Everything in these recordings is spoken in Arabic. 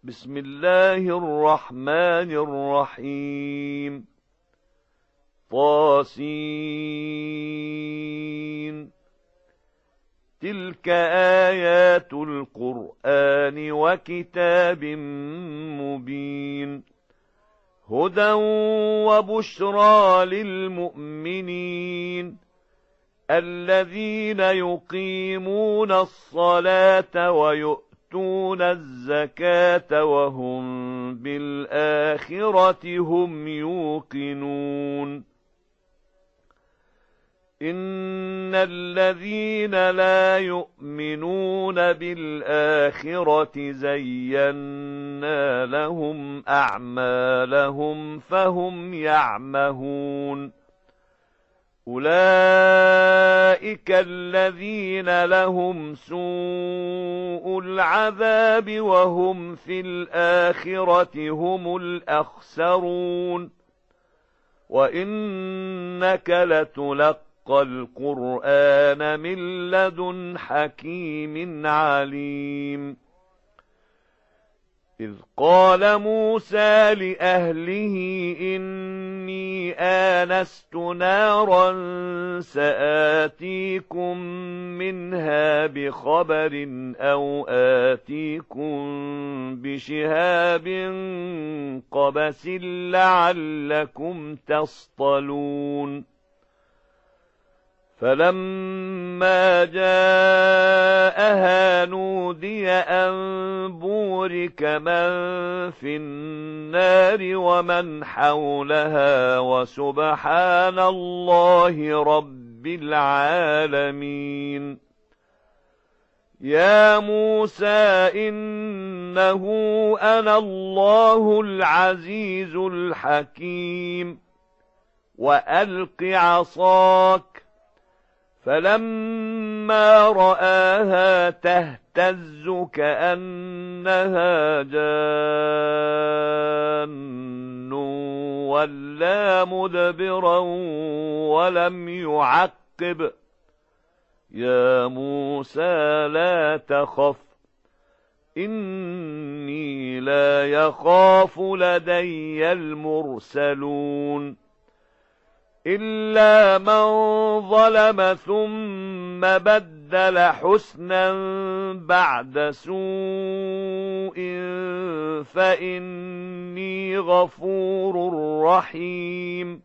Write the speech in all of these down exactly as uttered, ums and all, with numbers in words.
بسم الله الرحمن الرحيم طاسين تلك آيات القرآن وكتاب مبين هدى وبشرى للمؤمنين الذين يقيمون الصلاة ويؤتون الزكاة وهم بالآخرة هم يوقنون إن الذين لا يؤمنون بالآخرة زينا لهم أعمالهم فهم يعمهون أولئك الذين لهم سوء العذاب وهم في الآخرة هم الأخسرون وإنك لتلقى القرآن من لدن حكيم عليم إذ قال موسى لأهله إني آنست نارا سآتيكم منها بخبر أو آتيكم بشهاب قبس لعلكم تصطلون فلما جاءها نودي أن بورك من في النار ومن حولها وسبحان الله رب العالمين يا موسى إنه أنا الله العزيز الحكيم وألق عصاك فلما رآها تهتز كأنها جان ولا مدبرا ولم يعقب يا موسى لا تخف إني لا يخاف لدي المرسلون إلا من ظلم ثم بدل حسنا بعد سوء فإني غفور رحيم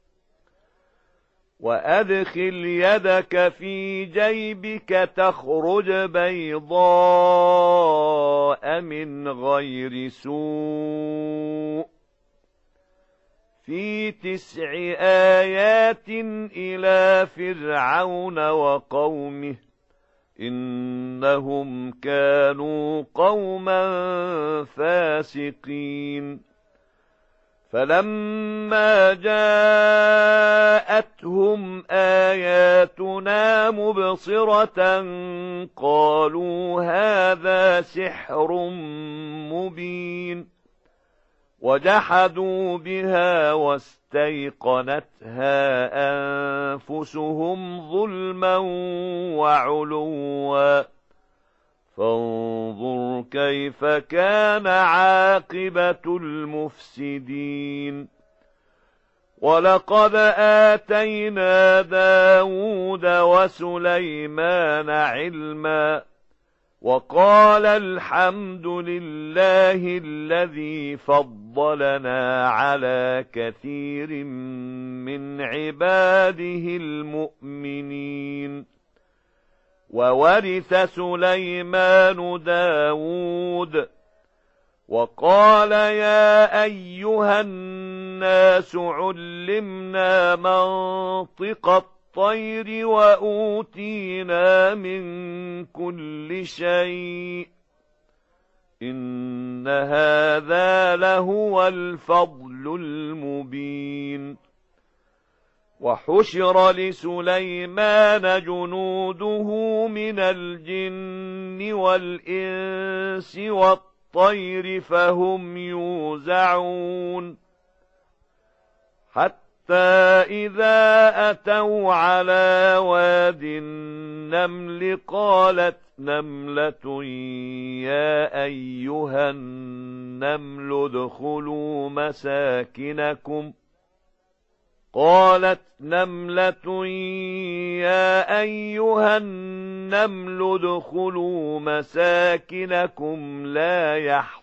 وأدخل يدك في جيبك تخرج بيضاء من غير سوء في تسع آيات إلى فرعون وقومه إنهم كانوا قوما فاسقين فلما جاءتهم آياتنا مبصرة قالوا هذا سحر مبين وجحدوا بها واستيقنتها أنفسهم ظلما وعلوا فانظر كيف كان عاقبة المفسدين ولقد آتينا داود وسليمان علما وقال الحمد لله الذي فضلنا على كثير من عباده المؤمنين وورث سليمان داود وقال يا أيها الناس علمنا منطق الطير وأوتينا من كل شيء إن هذا لهو الفضل المبين وحشر لسليمان جنوده من الجن والإنس والطير فهم يوزعون حتى إذا أتوا على واد النمل قالت نملة يا أيها النمل النمل ادخلوا مساكنكم قالت نملة يا أيها النمل ادخلوا مساكنكم لا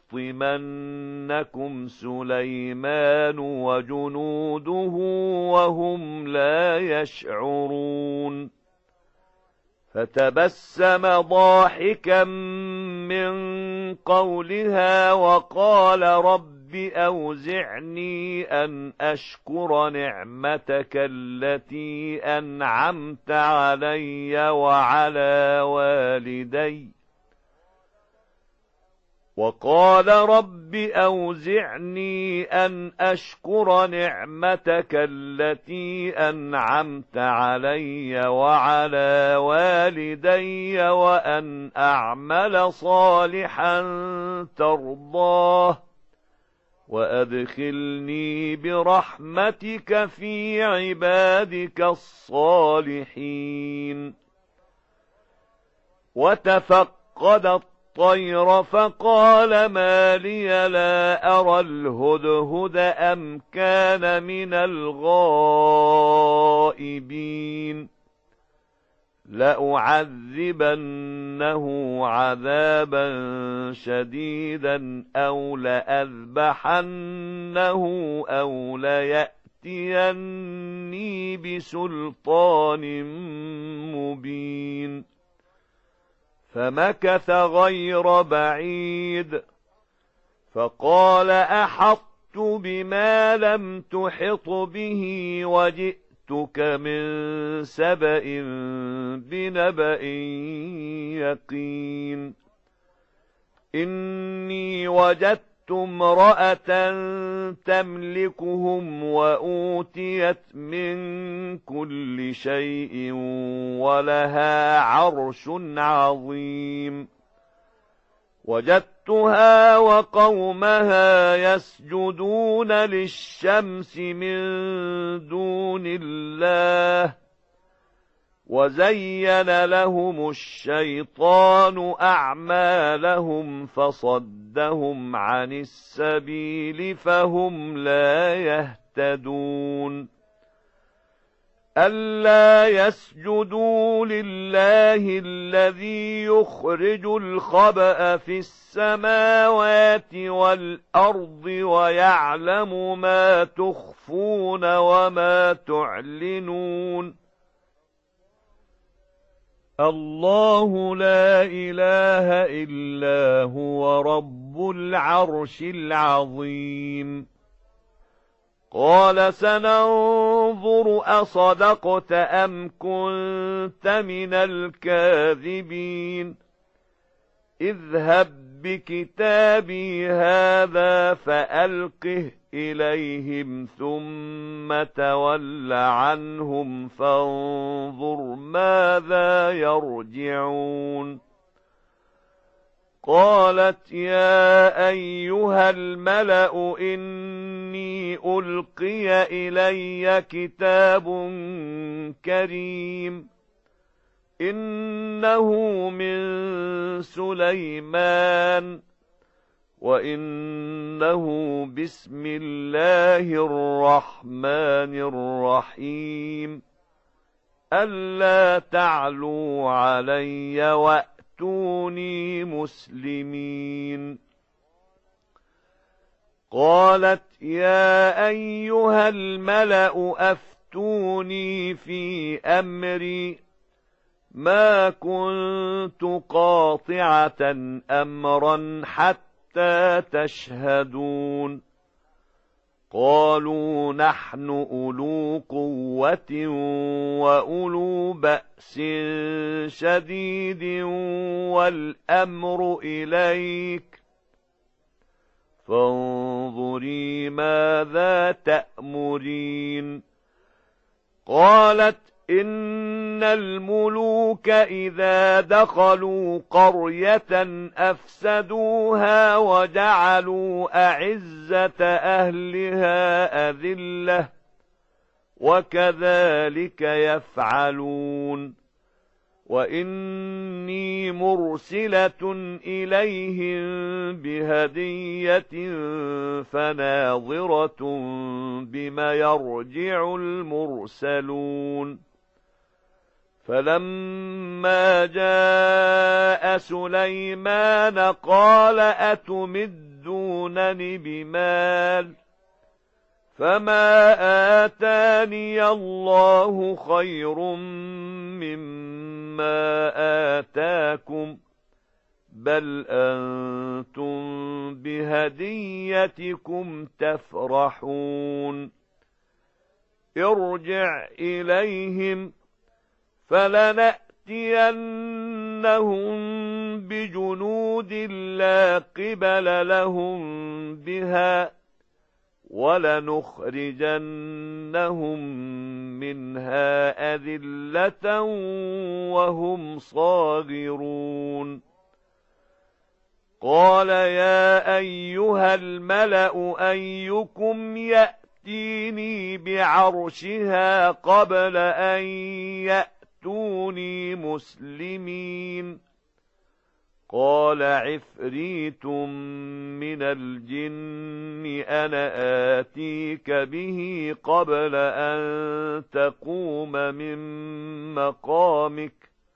يحطمنكم سليمان وجنوده وهم لا يشعرون فتبسم ضاحكا من قولها وقال رب أوزعني أن أشكر نعمتك التي أنعمت علي وعلى والدي وقال رب أوزعني أن أشكر نعمتك التي أنعمت علي وعلى والدي وأن أعمل صالحا ترضاه وأدخلني برحمتك في عبادك الصالحين وتفقد الطير فقال ما لي لا أرى الهدهد أم كان من الغائبين لأعذبنه عذابا شديدا أو لأذبحنه أو ليأتيني بسلطان مبين فمكث غير بعيد فقال أحطت بما لم تحط به وجئت من سبأ بنبأ يقين إني وجدت امرأة تملكهم وأوتيت من كل شيء ولها عرش عظيم وجدتها وقومها يسجدون للشمس من دون الله وزين لهم الشيطان أعمالهم فصدهم عن السبيل فهم لا يهتدون ألا يسجدوا لله الذي يخرج الخبأ في السماوات والأرض ويعلم ما تخفون وما تعلنون الله لا إله إلا هو رب العرش العظيم قال سننظر أصدقت أم كنت من الكاذبين اذهب بكتابي هذا فألقه إليهم ثم تول عنهم فانظر ماذا يرجعون قالت يا أيها الملأ إني ألقي إلي كتاب كريم إنه من سليمان وإنه بسم الله الرحمن الرحيم ألا تعلوا علي وأتوني مسلمين قالت يا أيها الملأ أفتوني في أمري ما كنت قاطعة أمرا حتى تشهدون قالوا نحن أولو قوة وأولو بأس شديد والأمر إليك فانظري ماذا تأمرين قالت إن الملوك إذا دخلوا قرية أفسدوها وجعلوا أعزة أهلها أذلة وكذلك يفعلون وإني مرسلة إليهم بهدية فناظرة بما يرجع المرسلون فلما جاء سليمان قال أتمدونني بمال فما آتاني الله خير مما آتاكم بل أنتم بهديتكم تفرحون ارجع إليهم فلنأتينهم بجنود لا قبل لهم بها ولنخرجنهم منها أذلة وهم صاغرون قال يا أيها الملأ أيكم يأتيني بعرشها قبل أن يأتوني مسلمين قال عفريت من الجن أنا آتيك به قبل أن تقوم من مقامك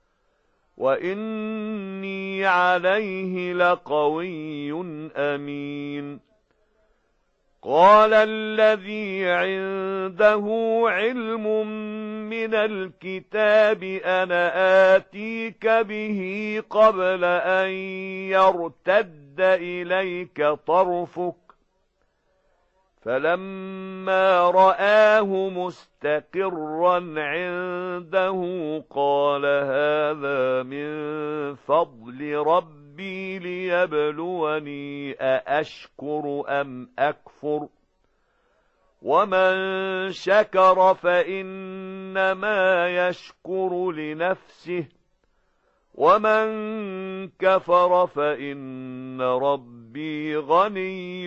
وإني عليه لقوي أمين قال الذي عنده علم من الكتاب أنا آتيك به قبل أن يرتد إليك طرفك فلما رآه مستقرا عنده قال هذا من فضل ربي ليبلوني أأشكر أم أكفر ومن شكر فإنما يشكر لنفسه ومن كفر فإن ربي غني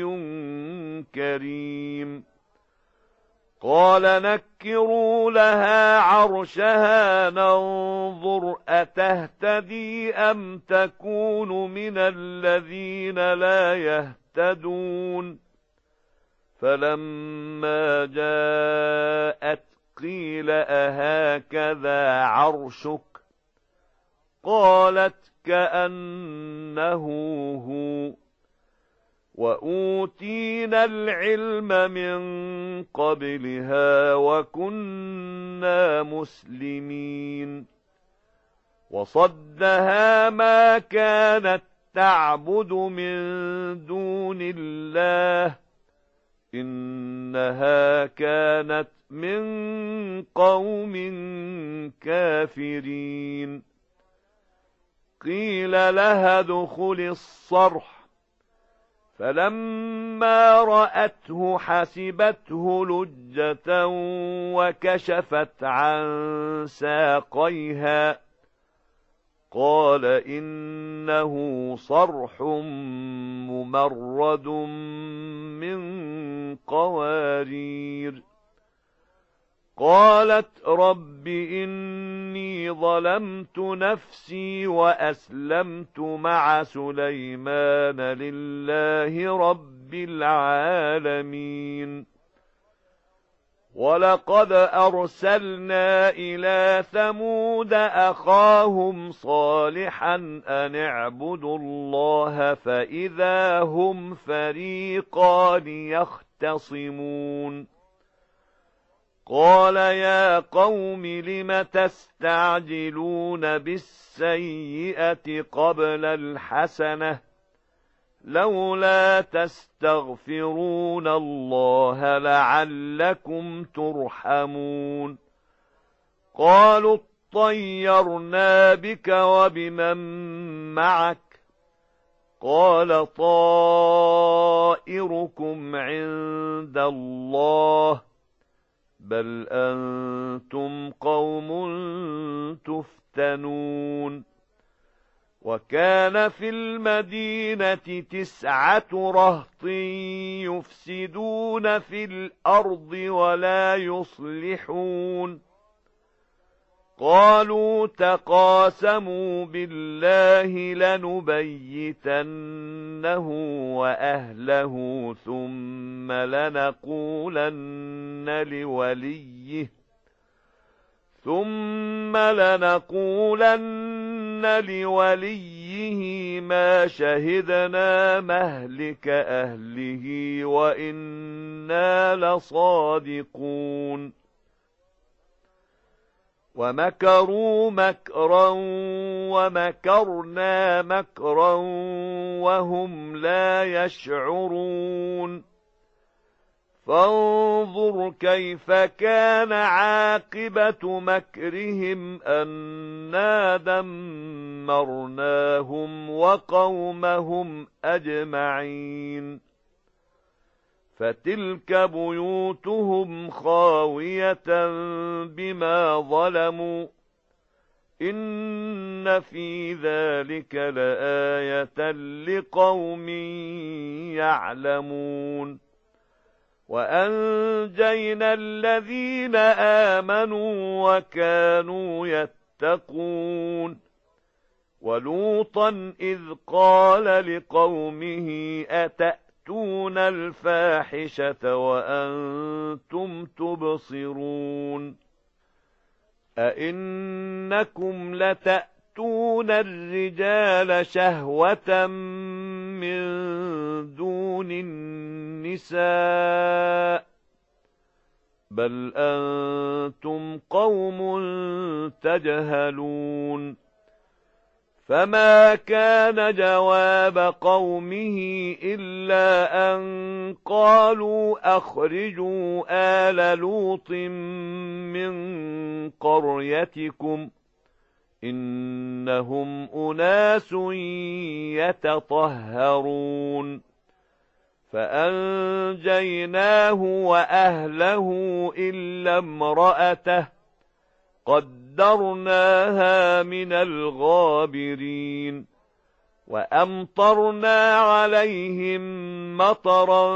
كريم قال نكروا لها عرشها ننظر أتهتدي أم تكون من الذين لا يهتدون فلما جاءت قيل أهكذا عرشك قالت كأنه هو وأوتينا العلم من قبلها وكنا مسلمين وصدها ما كانت تعبد من دون الله إنها كانت من قوم كافرين قيل لها ادخل الصرح فلما رأته حسبته لجة وكشفت عن ساقيها قال إنه صرح ممرد من قوارير قالت رب إني ظلمت نفسي وأسلمت مع سليمان لله رب العالمين ولقد أرسلنا إلى ثمود أخاهم صالحا أن اعبدوا الله فإذا هم فريقان يختصمون قال يا قوم لم تستعجلون بالسيئة قبل الحسنة لولا تستغفرون الله لعلكم ترحمون قالوا اطيرنا بك وبمن معك قال طائركم عند الله بل أنتم قوم تفتنون وكان في المدينة تسعة رهط يفسدون في الأرض ولا يصلحون قالوا تقاسموا بالله لنبيتنه وأهله ثم لنقولن لوليه ثم لنقولن لوليه ما شهدنا مهلك أهله وإنا لصادقون ومكروا مكرا ومكرنا مكرا وهم لا يشعرون فانظر كيف كان عاقبة مكرهم أنا دمرناهم وقومهم أجمعين فتلك بيوتهم خاوية بما ظلموا إن في ذلك لآية لقوم يعلمون وأنجينا الذين آمنوا وكانوا يتقون ولوطا إذ قال لقومه أتأتون الفاحشة وأنتم تبصرون أئنكم لتأتون الرجال شهوة من دون النساء بل أنتم قوم تجهلون فما كان جواب قومه إلا أن قالوا أخرجوا آل لوط من قريتكم إنهم أناس يتطهرون فأنجيناه وأهله إلا امرأته قدرناها من الغابرين وأمطرنا عليهم مطرا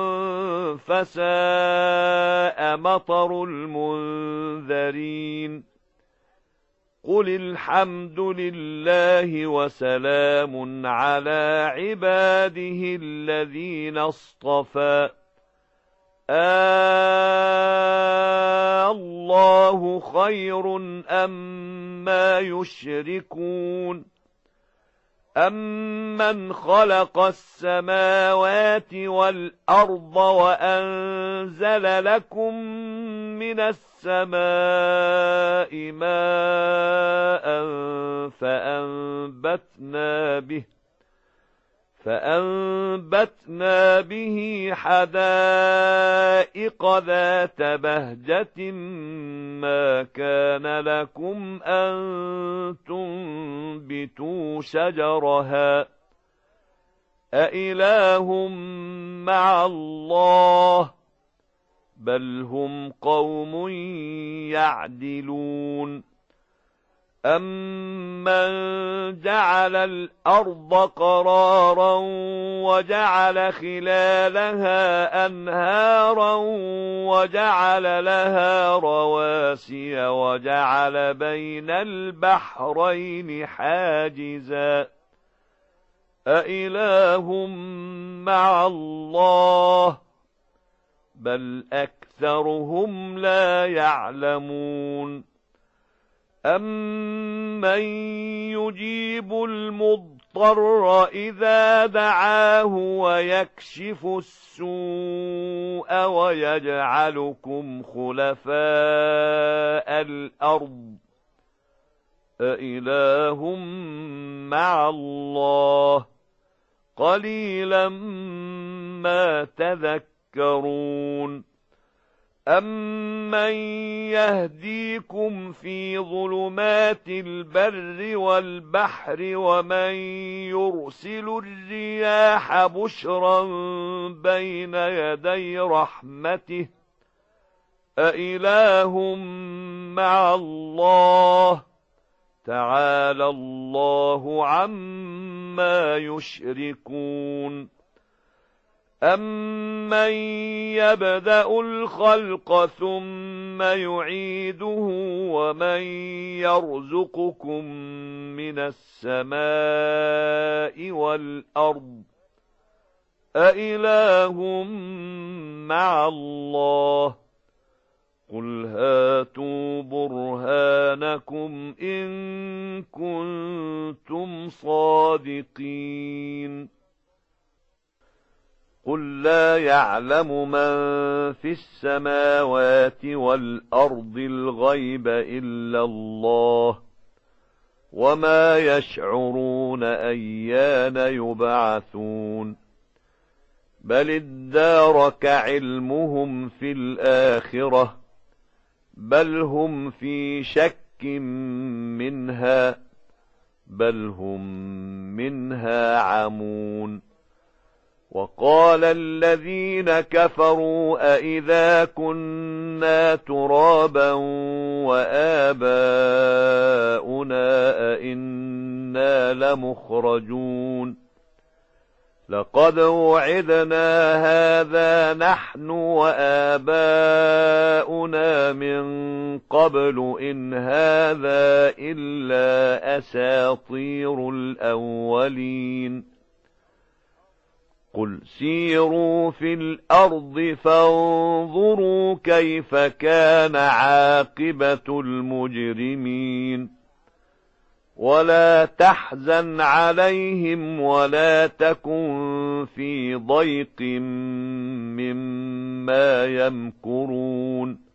فساء مطر المنذرين قل الحمد لله وسلام على عباده الذين اصطفى آه الله خير أما يشركون أمن خلق السماوات والأرض وأنزل لكم من السماء ماء فأنبتنا به فأنبتنا به حدائق ذات بهجة ما كان لكم أن تنبتوا شجرها أإله مع الله بل هم قوم يعدلون أَمَّنْ جَعَلَ الْأَرْضَ قَرَارًا وَجَعَلَ خِلَالَهَا أَنْهَارًا وَجَعَلَ لَهَا رَوَاسِيَ وَجَعَلَ بَيْنَ الْبَحْرَيْنِ حَاجِزًا أَإِلَٰهٌ مَّعَ اللَّهِ بَلْ أَكْثَرُهُمْ لَا يَعْلَمُونَ أَمَّن يُجِيبُ الْمُضْطَرَّ إِذَا دَعَاهُ وَيَكْشِفُ السُّوءَ وَيَجْعَلُكُمْ خُلَفَاءَ الْأَرْضِ أَإِلَٰهٌ مَّعَ اللَّهِ قَلِيلًا مَّا تَذَكَّرُونَ أَمَّن يَهْدِيكُمْ فِي ظُلُمَاتِ الْبَرِّ وَالْبَحْرِ وَمَن يُرْسِلُ الرِّيَاحَ بُشْرًا بَيْنَ يَدَيْ رَحْمَتِهِ أَإِلَٰهٌ مَّعَ اللَّهِ تَعَالَى اللَّهُ عَمَّا يُشْرِكُونَ أَمَّن يَبْدَأُ الْخَلْقَ ثُمَّ يُعِيدُهُ وَمَن يَرْزُقُكُم مِّنَ السَّمَاءِ وَالْأَرْضِ أَإِلَٰهٌ مَّعَ اللَّهِ قُلْ هَاتُوا بُرْهَانَكُمْ إِن كُنتُمْ صَادِقِينَ قُل لَّا يَعْلَمُ مَن فِي السَّمَاوَاتِ وَالْأَرْضِ الْغَيْبَ إِلَّا اللَّهُ وَمَا يَشْعُرُونَ أَيَّانَ يُبْعَثُونَ بَلِ ادَّارَكَ عِلْمُهُمْ فِي الْآخِرَةِ بَلْ هُمْ فِي شَكٍّ مِّنْهَا بَلْ هُمْ مِنْهَا عَمُونَ وَقَالَ الَّذِينَ كَفَرُوا أَإِذَا كُنَّا تُرَابًا وَآبَاؤُنَا أَإِنَّا لَمُخْرَجُونَ لَقَدْ وُعِدْنَا هَذَا نَحْنُ وَآبَاؤُنَا مِنْ قَبْلُ إِنْ هَذَا إِلَّا أَسَاطِيرُ الْأَوَّلِينَ قُلْ سِيرُوا فِي الْأَرْضِ فَانظُرُوا كَيْفَ كَانَ عَاقِبَةُ الْمُجْرِمِينَ وَلَا تَحْزَنْ عَلَيْهِمْ وَلَا تَكُنْ فِي ضَيْقٍ مِّمَّا يَمْكُرُونَ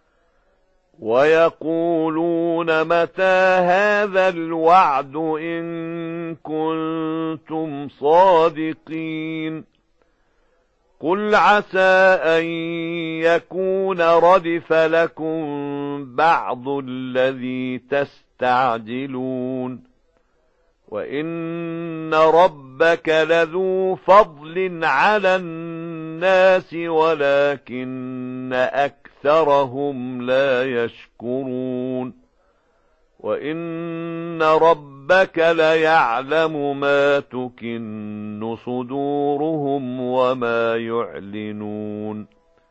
وَيَقُولُونَ مَتَى هَذَا الْوَعْدُ إِن كُنتُمْ صَادِقِينَ قُلْ عَسَىٰ أَن يَكُونَ رَدِفَ لَكُم بَعْضُ الَّذِي تَسْتَعْجِلُونَ وَإِنَّ رَبَّكَ لَذُو فَضْلٍ عَلَى النَّاسِ وَلَكِنَّ أَكْثَرَهُمْ لَا يَشْكُرُونَ وَإِنَّ رَبَّكَ لَيَعْلَمُ مَا تُكِنُّ صُدُورُهُمْ وَمَا يُعْلِنُونَ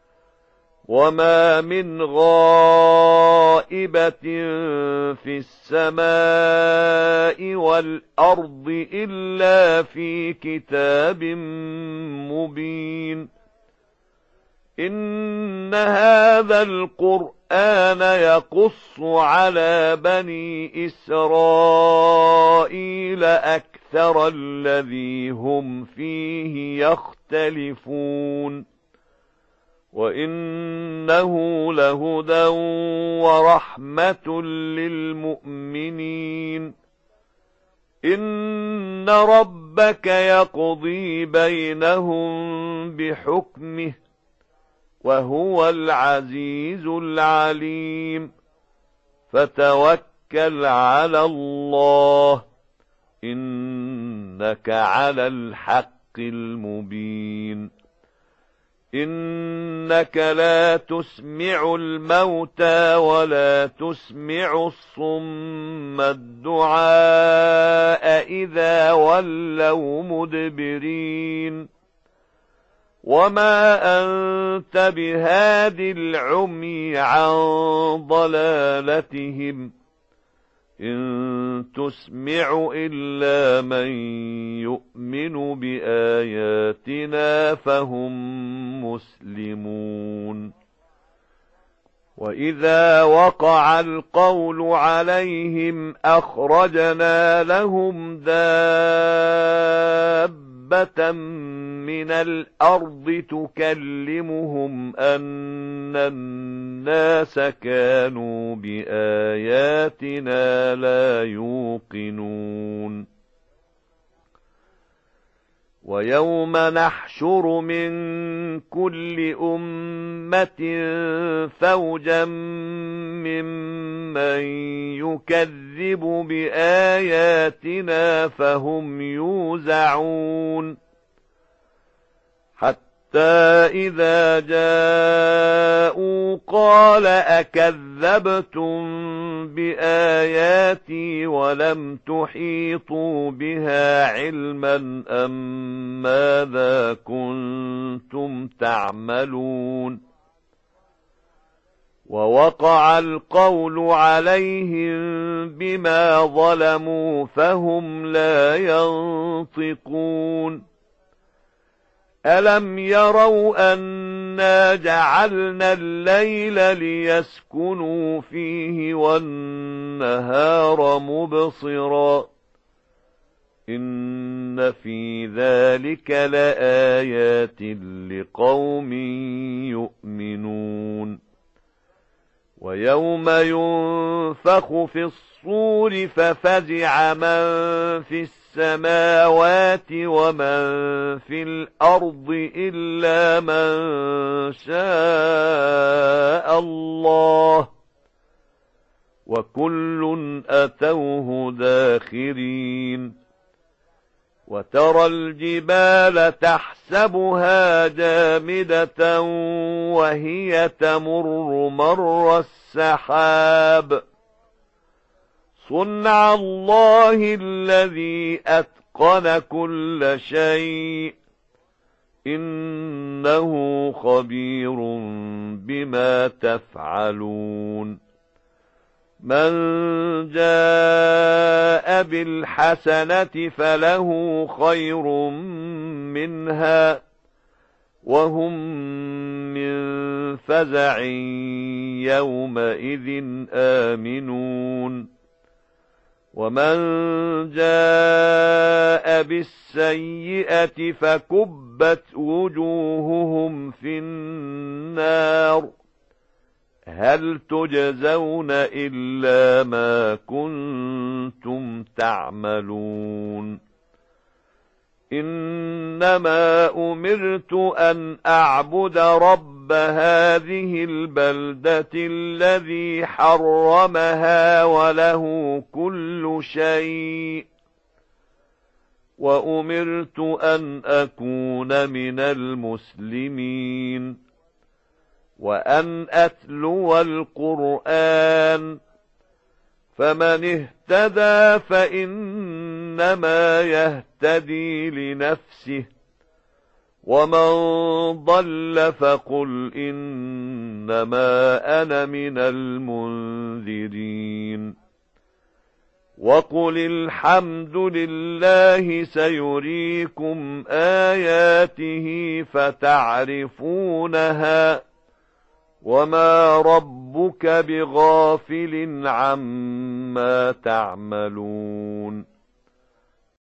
وَمَا مِنْ غَائِبَةٍ فِي السَّمَاءِ وَالْأَرْضِ إِلَّا فِي كِتَابٍ مُبِينٍ إِنَّ هَذَا الْقُرْآنَ يَقُصُّ عَلَى بَنِي إِسْرَائِيلَ أَكْثَرَ الَّذِي هُمْ فِيهِ يَخْتَلِفُونَ وَإِنَّهُ لَهُدًى وَرَحْمَةٌ لِّلْمُؤْمِنِينَ إِنَّ رَبَّكَ يَقْضِي بَيْنَهُم بِحُكْمِهِ وَهُوَ الْعَزِيزُ الْعَلِيمُ فَتَوَكَّلْ عَلَى اللَّهِ إِنَّكَ عَلَى الْحَقِّ الْمُبِينِ إِنَّكَ لَا تُسْمِعُ الْمَوْتَى وَلَا تُسْمِعُ الصُّمَّ الدُّعَاءَ إِذَا وَلَّوْا مُدْبِرِينَ وَمَا أَنْتَ بِهَادِ الْعُمْيِ عَنْ ضَلَالَتِهِمْ إِن تُسْمِعُ إِلَّا مَن يُؤْمِنُ بِآيَاتِنَا فَهُم مُسْلِمُونَ وَإِذَا وَقَعَ الْقَوْلُ عَلَيْهِمْ أَخْرَجْنَا لَهُمْ دَابَّةً مِّنَ الْأَرْضِ تُكَلِّمُهُمْ أَنَّ النَّاسَ كَانُوا بِآيَاتِنَا لَا يُوقِنُونَ وَيَوْمَ نَحْشُرُ مِنْ كُلِّ أُمَّةٍ فَوْجًا مِّمَّن يُكَذِّبُ بِآيَاتِنَا فَهُمْ يُوزَعُونَ حَتَّى إذا جاءوا قال أكذبتم بآياتي ولم تحيطوا بها علما أم ماذا كنتم تعملون ووقع القول عليهم بما ظلموا فهم لا ينطقون ألم يروا أنا جعلنا الليل ليسكنوا فيه والنهار مبصرا إن في ذلك لآيات لقوم يؤمنون ويوم ينفخ في الصور ففزع من في السماوات ومن في الأرض إلا من شاء الله وكل أتوه داخرين وترى الجبال تحسبها جامدة وهي تمر مر السحاب صنع الله الذي أتقن كل شيء إنه خبير بما تفعلون من جاء بالحسنة فله خير منها وهم من فزع يومئذ آمنون ومن جاء بالسيئة فكبت وجوههم في النار هل تجزون إلا ما كنتم تعملون إنما أمرت أن أعبد رب هذه البلدة الذي حرمها وله كل شيء وأمرت أن أكون من المسلمين وأن أتلو القرآن فمن اهتدى فإنما يهتدي لنفسه ومن ضل فقل إنما أنا من المنذرين وقل الحمد لله سيريكم آياته فتعرفونها وما ربك بغافل عما تعملون